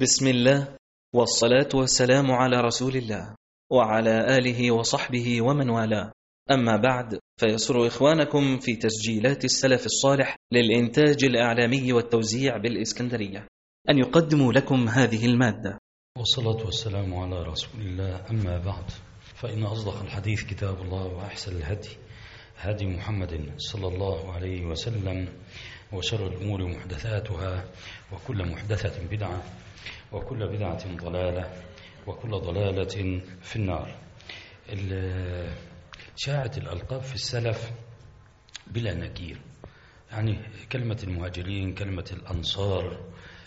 بسم الله والصلاة والسلام على رسول الله وعلى آله وصحبه ومن والاه. أما بعد، فيسر إخوانكم في تسجيلات السلف الصالح للإنتاج الإعلامي والتوزيع بالإسكندرية أن يقدموا لكم هذه المادة. والصلاة والسلام على رسول الله. أما بعد، فإن أصدق الحديث كتاب الله، وأحسن الهدي هدي محمد صلى الله عليه وسلم، وشر الأمور محدثاتها، وكل محدثة بدعة، وكل بدعة ضلالة، وكل ضلالة في النار. شاعت الألقاب في السلف بلا نكير، يعني كلمة المهاجرين، كلمة الأنصار،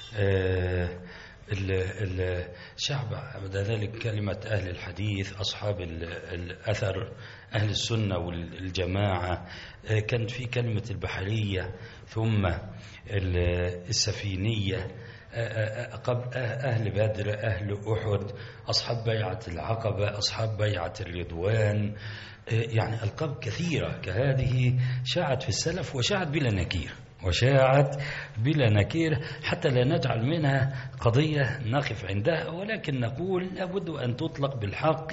الشعب بعد ذلك كلمة أهل الحديث، أصحاب الأثر، أهل السنة والجماعة. كان في كلمة البحرية، ثم السفينية، أهل بدر، أهل أحد، أصحاب بيعة العقبة، أصحاب بيعة الرضوان. يعني ألقاب كثيرة كهذه شاعت في السلف، وشاعت بلا نكير، وشاعت بلا نكير، حتى لا نجعل منها قضية نقف عندها، ولكن نقول لابد أن تطلق بالحق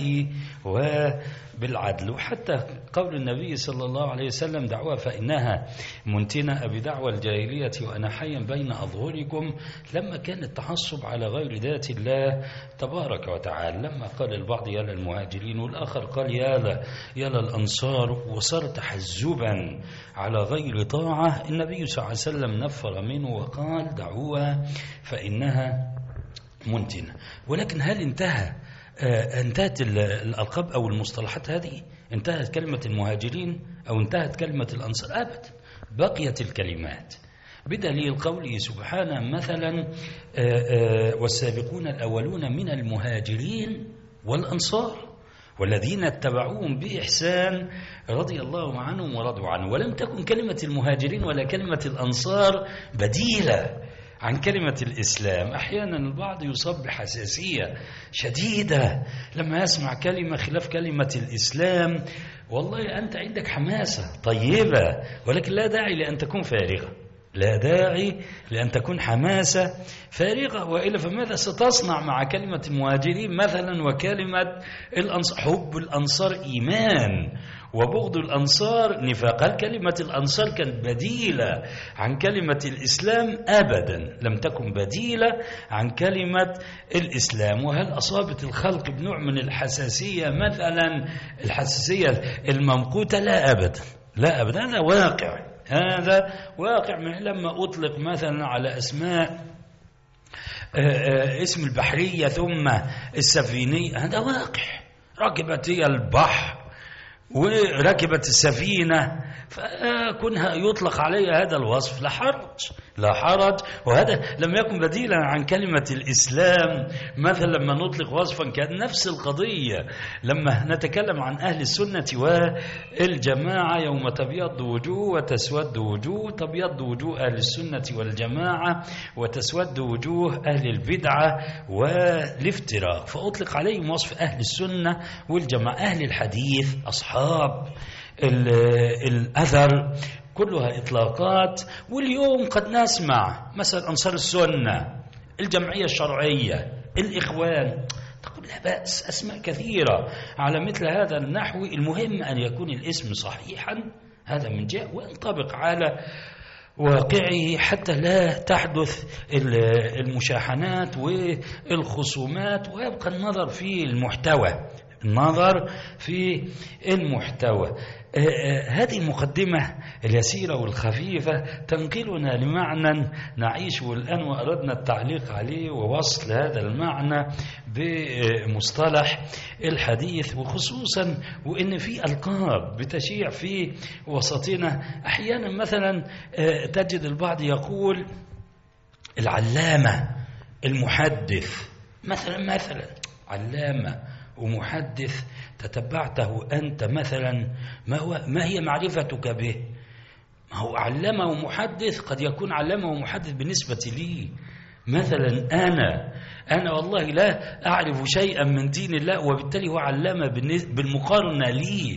وبالعدل. وحتى قول النبي صلى الله عليه وسلم: دعوة فإنها منتنة بدعوى الجاهلية وأنا حيا بين أظهركم، لما كان التعصب على غير ذات الله تبارك وتعالى. لما قال البعض يا للمهاجرين، والآخر قال يا للأنصار، وصار تحزبا على غير طاعة، النبي صلى الله عليه وسلم نفر منه وقال: دعوها فإنها منتنة. ولكن هل انتهت الألقاب أو المصطلحات هذه؟ انتهت كلمة المهاجرين أو انتهت كلمة الأنصار؟ أبدا، بقيت الكلمات، بدليل قوله سبحانه مثلا: والسابقون الأولون من المهاجرين والأنصار والذين اتبعوهم بإحسان رضي الله عنهم ورضوا عنه. ولم تكن كلمة المهاجرين ولا كلمة الأنصار بديلة عن كلمة الإسلام. أحيانا البعض يصاب بحساسية شديدة لما يسمع كلمة خلاف كلمة الإسلام. والله أنت عندك حماسة طيبة، ولكن لا داعي لأن تكون فارغة، لا داعي لأن تكون حماسة فارغة، وإلا فماذا ستصنع مع كلمة المهاجرين مثلا وكلمة الأنصار؟ حب الأنصار إيمان، وبغض الأنصار نفاق. هل كلمة الأنصار كانت بديلة عن كلمة الإسلام؟ أبدا، لم تكن بديلة عن كلمة الإسلام. وهل أصابت الخلق بنوع من الحساسية مثلا، الحساسية الممقوتة؟ لا أبدا، لا أبدا، هذا واقع، هذا واقع. لما أطلق مثلا على أسماء اسم البحرية ثم السفينية، هذا واقع. ركبت هي البحر وركبت السفينة، فكونها يطلق عليها هذا الوصف لا حرج. وهذا لم يكن بديلا عن كلمة الإسلام. مثلا لما نطلق وصفا كان نفس القضية. لما نتكلم عن أهل السنة والجماعة: يوم تبيض وجوه وتسود وجوه، تبيض وجوه أهل السنة والجماعة وتسود وجوه أهل البدعة والافتراء. فأطلق عليهم وصف أهل السنة والجماعة، أهل الحديث، أصحاب الأثر، كلها إطلاقات. واليوم قد نسمع مثلا أنصار السنة، الجمعية الشرعية، الإخوان، تقول لا بأس، أسماء كثيرة على مثل هذا النحو. المهم أن يكون الاسم صحيحا، هذا من جهة، وينطبق على واقعه حتى لا تحدث المشاحنات والخصومات، ويبقى النظر في المحتوى. هذه المقدمة اليسيرة والخفيفة تنقلنا لمعنى نعيشه الآن، وأردنا التعليق عليه ووصل هذا المعنى بمصطلح الحديث، وخصوصا وإن في ألقاب بتشيع في وسطنا. أحيانا مثلا تجد البعض يقول العلامة، المحدث، مثلا علامة ومحدث، تتبعته أنت مثلا، ما هي معرفتك به؟ ما هو علامة ومحدث، قد يكون علامة ومحدث بالنسبة لي مثلا أنا والله لا أعرف شيئا من دين الله، وبالتالي هو علامة بالمقارنة لي.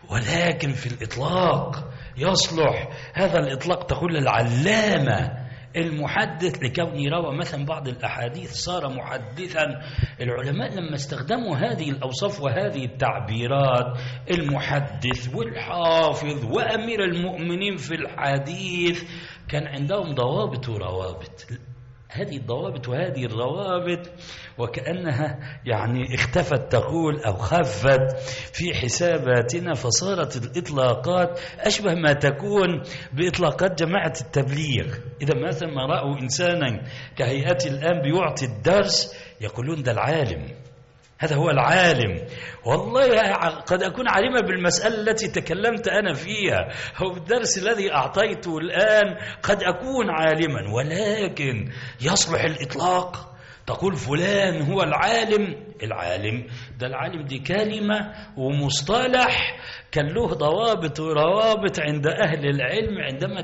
ولكن في الإطلاق يصلح هذا الإطلاق تقول العلامة المحدث لكونه روى مثلا بعض الأحاديث صار محدثا. العلماء لما استخدموا هذه الأوصاف وهذه التعبيرات، المحدث والحافظ وأمير المؤمنين في الحديث، كان عندهم ضوابط وروابط. هذه الضوابط وهذه الروابط وكأنها يعني اختفت تقول أو خفت في حساباتنا، فصارت الإطلاقات أشبه ما تكون بإطلاقات جماعة التبليغ. إذا مثلا ما رأوا إنسانا كهيئات الآن بيعطي الدرس يقولون ده العالم، هذا هو العالم. والله قد أكون عالما بالمسألة التي تكلمت أنا فيها أو بالدرس الذي أعطيته الآن، قد أكون عالما، ولكن يصلح الإطلاق تقول فلان هو العالم. العالم ده، العالم دي كلمة ومصطلح كان له ضوابط وروابط عند أهل العلم عندما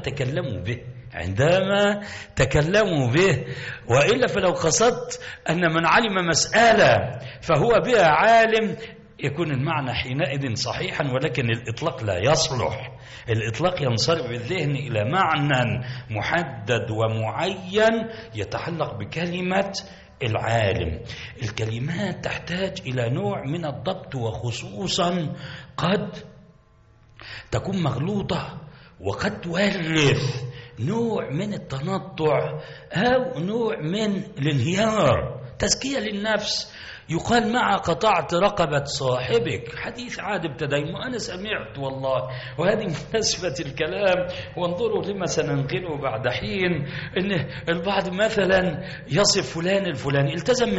تكلموا به، وإلا فلو قصدت أن من علم مسألة فهو بها عالم يكون المعنى حينئذ صحيحا، ولكن الإطلاق لا يصلح. الإطلاق ينصرف بالذهن إلى معنى محدد ومعين يتعلق بكلمة العالم. الكلمات تحتاج إلى نوع من الضبط، وخصوصا قد تكون مغلوطة وقد تورث نوع من التنطع أو نوع من الانهيار، تزكية للنفس. يقال مع قطعت رقبة صاحبك، حديث عاد تدين، أنا سمعت والله، وهذه مناسبة الكلام، وانظروا لما سننقله بعد حين، إن البعض مثلا يصف فلان الفلاني التزم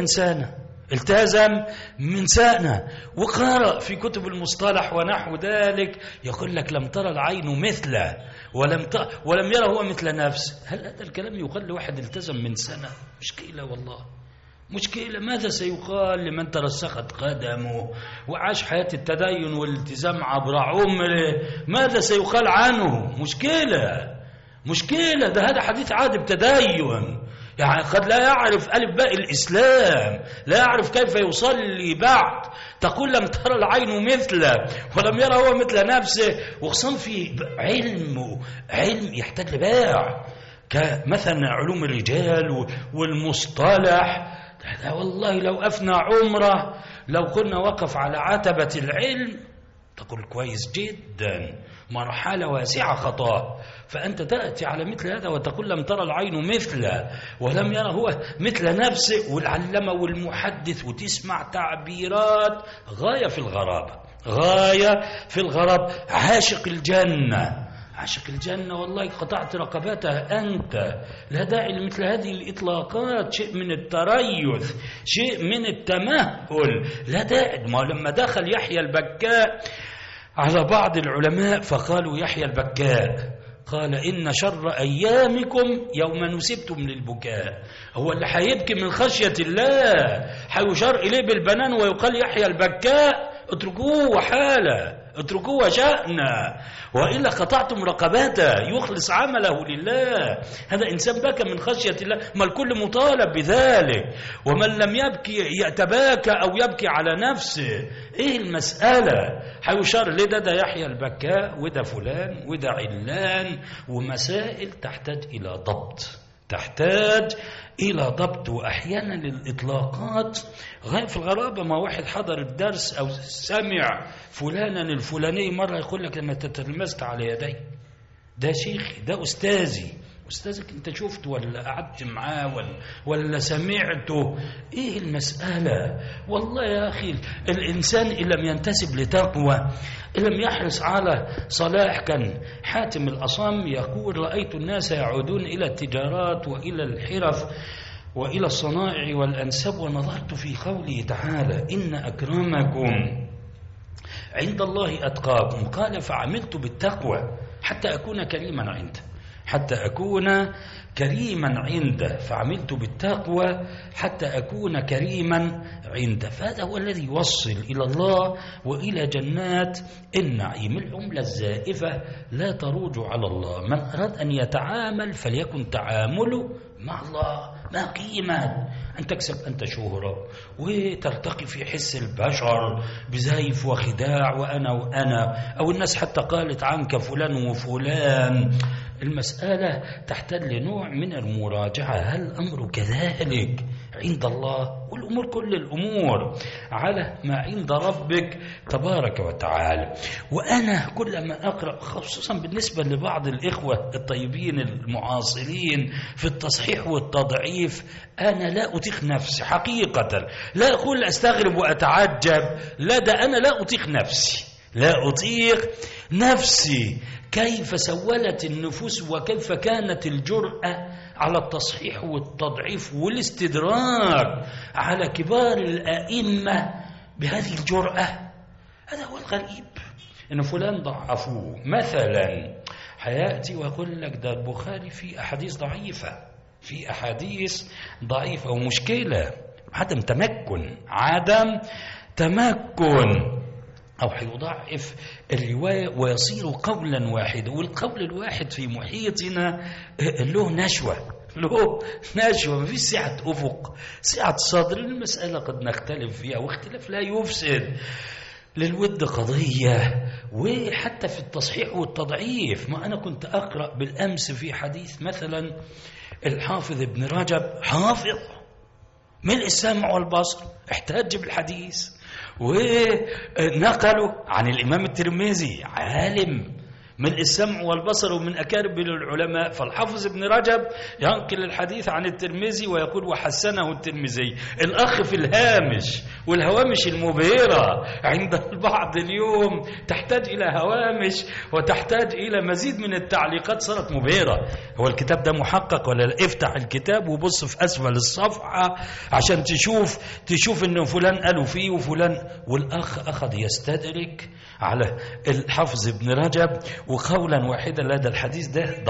من سنة وقرأ في كتب المصطلح ونحو ذلك، يقول لك لم ترى العين مثله ولم يرى هو مثل نفسه. هل هذا الكلام يقال لواحد التزم من سنة؟ مشكلة والله، مشكلة. ماذا سيقال لمن ترسخت قدمه وعاش حياة التدين والالتزام عبر عمره؟ ماذا سيقال عنه؟ مشكلة. ده هذا حديث عاد بتدين، يعني قد لا يعرف ألف باء الإسلام، لا يعرف كيف يصلي بعد، تقول لم ترى العين مثله ولم يرى هو مثل نفسه، وخصوصا في علم يحتاج لباع كمثلا علوم الرجال والمصطلح. والله لو أفنى عمره، لو كنا وقف على عتبة العلم، تقول كويس جدا، مرحلة واسعة خطأ. فأنت تأتي على مثل هذا وتقول لم ترى العين مثله ولم يرى هو مثل نفسه، والعلمة والمحدث، وتسمع تعبيرات غاية في الغراب. عاشق الجنة والله قطعت رقبتها أنت. لا داعي لمثل هذه الإطلاقات، شيء من التريث، شيء من التمهل، لا داعي. ما لما دخل يحيى البكاء على بعض العلماء فقالوا يحيى البكاء قال إن شر أيامكم يوم نسبتم للبكاء. هو اللي حيبكي من خشية الله حيشار إليه بالبنان ويقال يحيى البكاء؟ اتركوه وحاله، اتركوه وشأنه، وإلا قطعتم رقبته، يخلص عمله لله. هذا إنسان بكى من خشية الله، ما الكل مطالب بذلك. ومن لم يبكي يتباكى أو يبكي على نفسه. إيه المسألة؟ حيشار لده ده يحيى البكاء وده فلان وده علان، ومسائل تحتاج إلى ضبط. وأحيانا للإطلاقات غاية في الغرابة. ما واحد حضر الدرس أو سمع فلانا الفلاني مرة يقول لك أنا تتلمست على يدي، ده شيخي، ده أستاذك أنت شفته ولا قعدت معاه ولا سمعته؟ إيه المسألة؟ والله يا أخي الإنسان إن لم ينتسب لتقوى، إن لم يحرص على صلاح، كان حاتم الأصم يقول رأيت الناس يعودون إلى التجارات وإلى الحرف وإلى الصنائع والأنساب، ونظرت في قوله تعالى إن أكرمكم عند الله أتقاكم، قال فعملت بالتقوى حتى أكون كريما عنده، فعملت بالتقوى حتى أكون كريما عنده. فهذا هو الذي يوصل إلى الله وإلى جنات النعيم. العملة الزائفة لا تروج على الله. من أراد أن يتعامل فليكن تعامله مع الله، ما قيمة أن تكسب أنت شهرة وترتقي في حس البشر بزيف وخداع وأنا أو الناس حتى قالت عنك فلان وفلان. المسألة تحتاج لنوع من المراجعة، هل الأمر كذلك عند الله؟ والأمور كل الأمور على ما عند ربك تبارك وتعالى. وأنا كلما أقرأ خصوصا بالنسبة لبعض الإخوة الطيبين المعاصرين في التصحيح والتضعيف، أنا لا أطيق نفسي حقيقة، لا أقول أستغرب وأتعجب، لا، ده أنا لا أطيق نفسي، لا أطيق نفسي. كيف سولت النفوس وكيف كانت الجرأة على التصحيح والتضعيف والاستدراك على كبار الأئمة بهذه الجرأة؟ هذا هو الغريب، إن فلان ضعفوه مثلا، حياتي وأقول لك ده البخاري في أحاديث ضعيفة، في أحاديث ضعيفة ومشكلة، عدم تمكن أو هيضعف الرواية ويصير قولا واحدا. والقول الواحد في محيطنا له نشوة، ما فيش سعة أفق، سعة صدر. المسألة قد نختلف فيها، واختلاف لا يفسد للود قضية. وحتى في التصحيح والتضعيف، ما أنا كنت أقرأ بالأمس في حديث مثلا الحافظ ابن رجب، حافظ ملء السمع والبصر، احتج بالحديث ونقلوا عن الإمام الترمذي، عالم من السمع والبصر ومن أكابر العلماء. فالحافظ ابن رجب ينقل الحديث عن الترمذي ويقول وحسنه الترمذي. الأخ في الهامش، والهوامش المبهرة عند البعض اليوم تحتاج إلى هوامش وتحتاج إلى مزيد من التعليقات، صارت مبهرة. هو الكتاب ده محقق ولا لا؟ افتح الكتاب وبص في أسفل الصفحة عشان تشوف إنه فلان قالوا فيه وفلان. والأخ أخذ يستدرك على الحافظ ابن رجب وقولا واحدا، لا، ده الحديث ده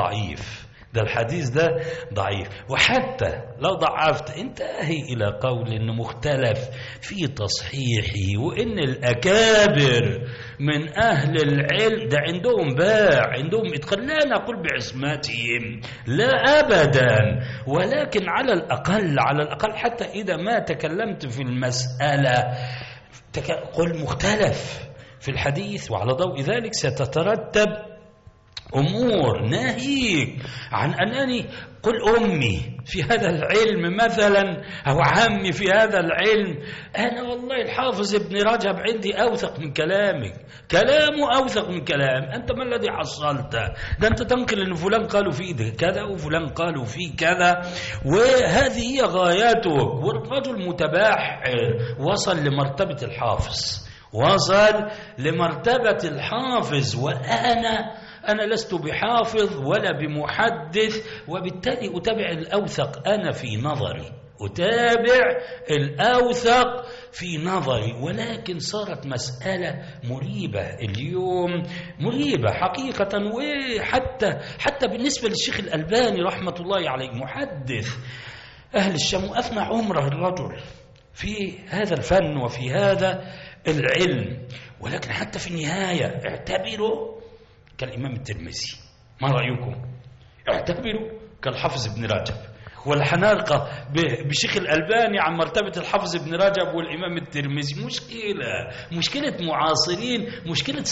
ضعيف. وحتى لو ضعفت انتهي إلى قول إنه مختلف في تصحيحه، وإن الأكابر من أهل العلم ده عندهم عندهم إتقان، لا نقول بعصمتهم، لا أبدا، ولكن على الأقل حتى إذا ما تكلمت في المسألة قل مختلف في الحديث، وعلى ضوء ذلك ستترتب أمور ناهيك عن أنني قل أمي في هذا العلم مثلا أو عمي في هذا العلم. أنا والله الحافظ ابن رجب عندي أوثق من كلامك، كلامه أوثق من كلام. أنت ما الذي حصلته؟ ده أنت تنقل أن فلان قالوا فيه كذا وفلان قالوا فيه كذا، وهذه هي غاياتك. والرجل متباحر، وصل لمرتبة الحافظ، وأنا لست بحافظ ولا بمحدث، وبالتالي أتابع الأوثق أنا في نظري. ولكن صارت مسألة مريبة اليوم، مريبة حقيقة. وحتى بالنسبة للشيخ الألباني رحمة الله عليه، محدث أهل الشام، وأفنى عمره الرجل في هذا الفن وفي هذا العلم، ولكن حتى في النهاية اعتبروا كالإمام الترمذي. ما رأيكم؟ اعتبروا كالحافظ ابن رجب، ولا حنرقى بشيخ الألباني عن مرتبة الحافظ ابن رجب والإمام الترمذي؟ مشكلة معاصرين، مشكلة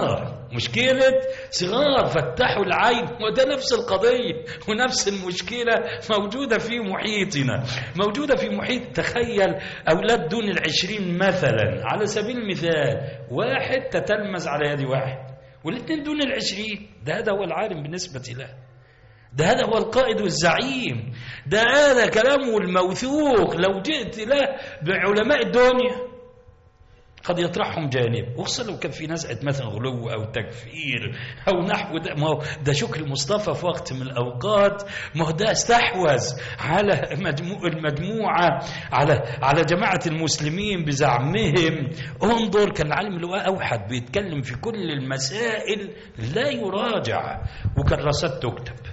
صغار فتحوا العين. وده نفس القضية ونفس المشكلة موجودة في محيطنا، موجودة في محيط. تخيل أولاد دون 20 مثلا على سبيل المثال، واحد تتلمذ على يد واحد، والاثنين دون 20. هذا هو العالم بالنسبة له، هذا هو القائد والزعيم، هذا كلامه الموثوق. لو جئت له بعلماء الدنيا قد يطرحهم جانب، وخصوصا لو كان في نزعة مثلا غلو أو تكفير أو نحو ده. ما هو ده شكل مصطفى في وقت من الأوقات، ما هو ده استحوذ على المجموعة، على جماعة المسلمين بزعمهم. انظر، كان العالم اللي هو أوحد بيتكلم في كل المسائل لا يراجع، وكراسات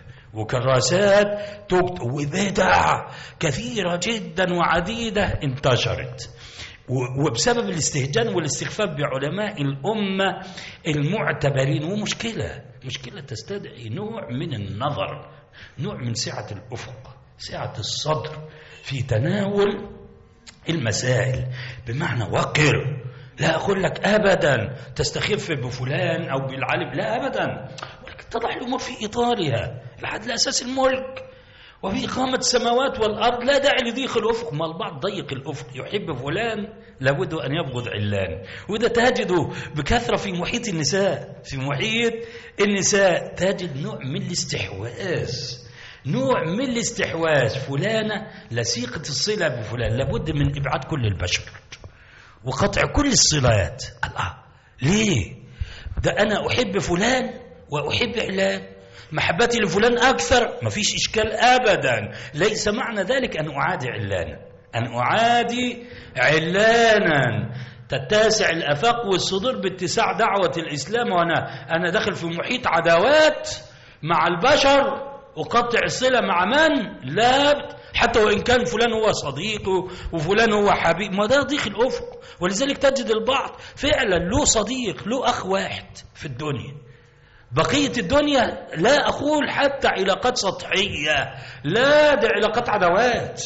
تكتب، وبدع كثيرة جدا وعديدة انتشرت، وبسبب الاستهجان والاستخفاف بعلماء الأمة المعتبرين. ومشكلة تستدعي نوع من النظر، نوع من سعة الأفق، سعة الصدر في تناول المسائل، بمعنى وقر. لا أقول لك أبدا تستخف بفلان أو بالعالم، لا أبدا، ولكن تضع الأمور في إطارها. العدل أساس الملك، وفي إقامة السماوات والأرض لا داعي لضيق الأفق. ما البعض ضيق الأفق، يحب فلان لابد أن يبغض علان. وده تجده بكثرة في محيط النساء. في محيط النساء تجد نوع من الاستحواذ، نوع من الاستحواذ. فلانة لسيقة الصلة بفلان، لابد من إبعاد كل البشر وقطع كل الصلات. الله، ليه؟ ده أنا أحب فلان وأحب علان، محبتي لفلان أكثر، ما فيش إشكال أبدا. ليس معنى ذلك أن أعادي علانا، أن أعادي علانا. تتسع الأفاق والصدور باتساع دعوة الإسلام، وأنا داخل في محيط عداوات مع البشر، وقطع الصلة مع من؟ لا، حتى وإن كان فلان هو صديقه وفلان هو حبيب، ما ده ضيق الأفق. ولذلك تجد البعض فعلا له صديق، له أخ واحد في الدنيا، بقية الدنيا لا أقول حتى علاقات سطحية، لا، ده علاقات عداوات.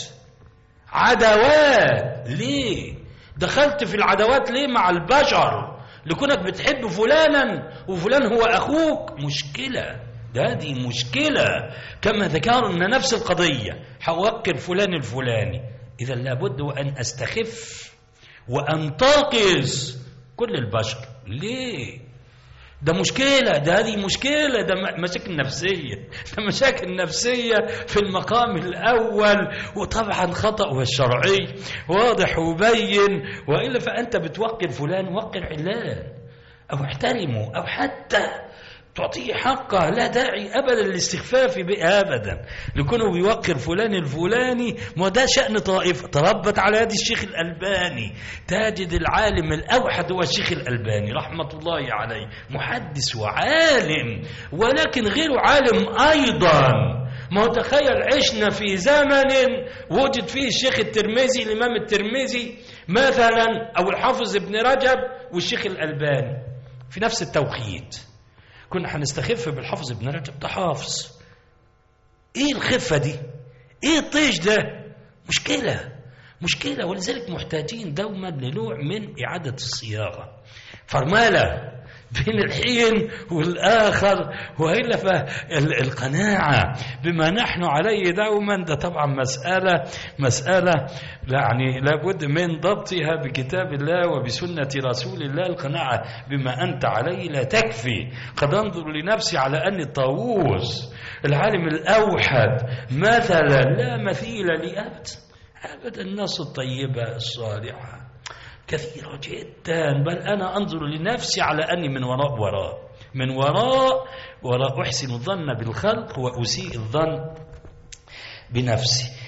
عداوات ليه؟ دخلت في العداوات ليه مع البشر؟ لكونك بتحب فلانا وفلان هو أخوك، مشكلة. دي مشكلة. كما ذكرنا نفس القضية، حوقر فلان الفلاني، إذا لابد أن أستخف وأنتقص كل البشر. ليه؟ ده مشكلة، ده هذه مشكلة، ده مشاكل نفسية، ده مشاكل نفسية في المقام الأول. وطبعا خطأ والشرعي واضح وبين. وإلا فأنت بتوقر فلان، وقر علان أو احترمه، أو حتى تعطيه حقه. لا داعي أبدا للاستخفاف به أبدا، لكونه بيوقر فلان الفلاني. ما ده شأن طائفة تربت على يد الشيخ الألباني. تجد العالم الأوحد هو الشيخ الألباني رحمة الله عليه، محدث وعالم، ولكن غير عالم أيضا. ما هو تخيل عشنا في زمن وجد فيه الشيخ الترمذي، الإمام الترمذي مثلا، أو الحافظ ابن رجب والشيخ الألباني في نفس التوقيت. كنا هنستخف بالحافظ ابن رجب، ده حافظ. ايه الخفة دي؟ ايه الطيش ده؟ مشكلة. ولذلك محتاجين دوما لنوع من إعادة الصياغة. فرمالة بين الحين والآخر، وإلا فالقناعة بما نحن عليه دوما، ده طبعا مسألة يعني لابد من ضبطها بكتاب الله وبسنة رسول الله. القناعة بما أنت عليه لا تكفي. قد أنظر لنفسي على أني طاووس، العالم الأوحد مثلا، لا مثيل لي أبدا. الناس الطيبة الصالحة كثيرة جدا، بل أنا أنظر لنفسي على أني من وراء أحسن الظن بالخلق وأسيء الظن بنفسي.